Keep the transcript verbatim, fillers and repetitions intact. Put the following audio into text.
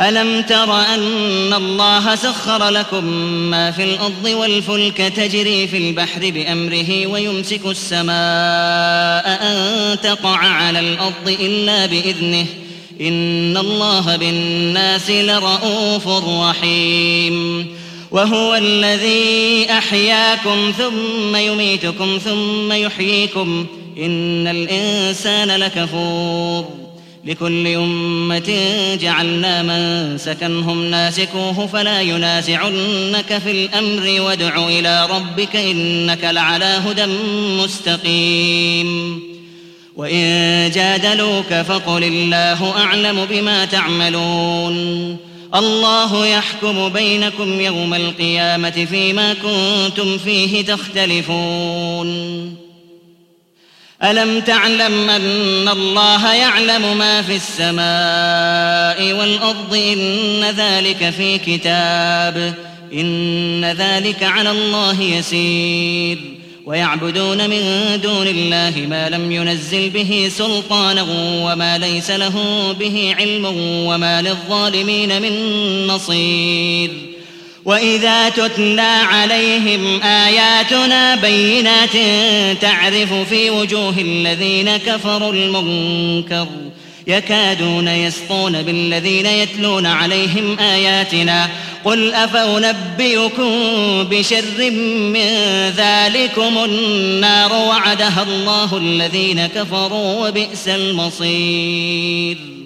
ألم تر أن الله سخر لكم ما في الأرض والفلك تجري في البحر بأمره ويمسك السماء أن تقع على الأرض إلا بإذنه إن الله بالناس لرءوف رحيم وهو الذي أحياكم ثم يميتكم ثم يحييكم إن الإنسان لكفور لكل أمة جعلنا منسكا هم ناسكوه فلا ينازعنك في الأمر وادع إلى ربك إنك لعلى هدى مستقيم وإن جادلوك فقل الله أعلم بما تعملون الله يحكم بينكم يوم القيامة فيما كنتم فيه تختلفون ألم تعلم أن الله يعلم ما في السماء والأرض إن ذلك في كتاب إن ذلك على الله يسير ويعبدون من دون الله ما لم ينزل به سلطانا وما ليس له به علم وما للظالمين من نصير وإذا تتلى عليهم آياتنا بينات تعرف في وجوه الذين كفروا المنكر يكادون يسطون بالذين يتلون عليهم آياتنا قل أفأنبئكم بشر من ذلكم النار وعدها الله الذين كفروا وبئس المصير